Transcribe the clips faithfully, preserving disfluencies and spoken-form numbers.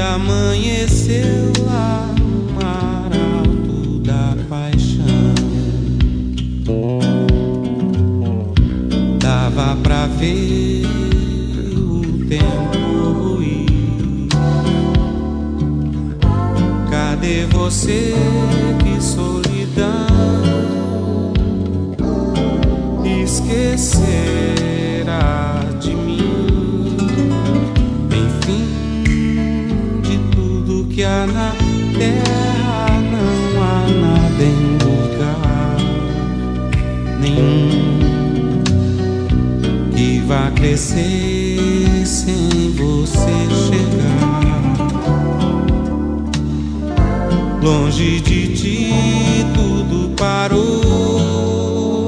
amanheceu lá no mar alto da paixão. Dava pra ver o tempo ruir. Cadê você, que solidão? Esquecerá de mim. Enfim, de tudo que há na terra, não há nada em lugar nenhum que vá crescer sem você chegar. Longe de ti tudo parou.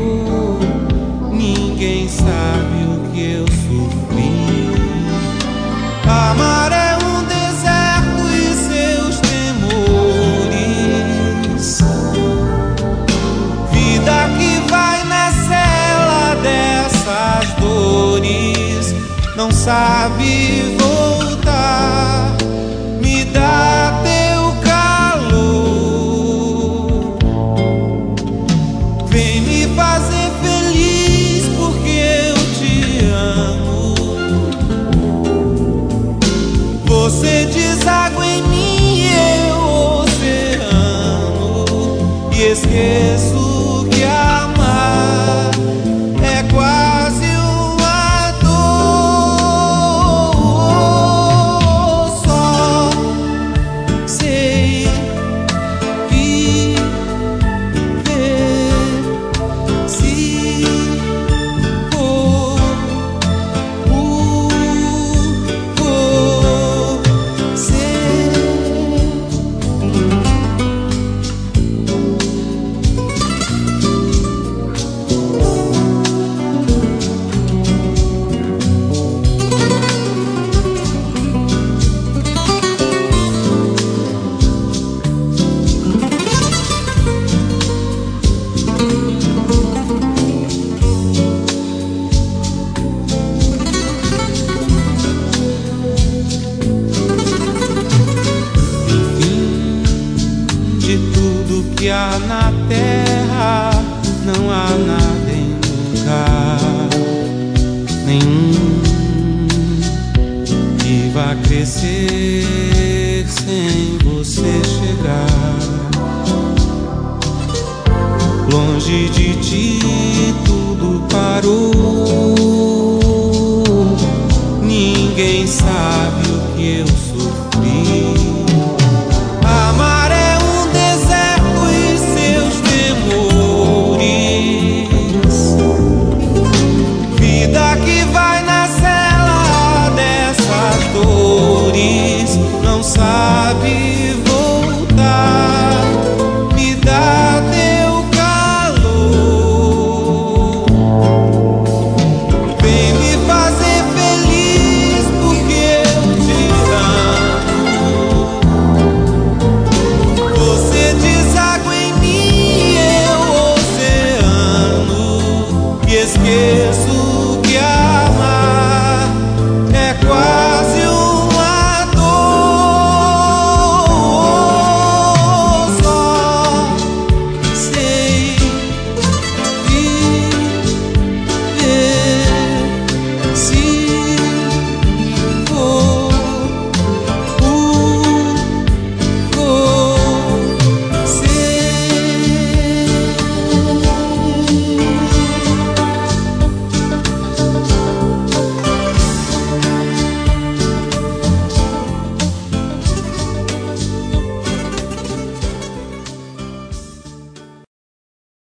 Ninguém sabe o que eu sofri. Amar é um deserto e seus temores. Vida que vai na cela dessas dores. Não sabe voltar. Me dá teu calor. Vem me fazer feliz porque eu te amo. Você deságua em mim, eu oceano. E esqueço que amar é quase uma dor. Só sei viver se for por você. De tudo que há na terra, não há nada em lugar nenhum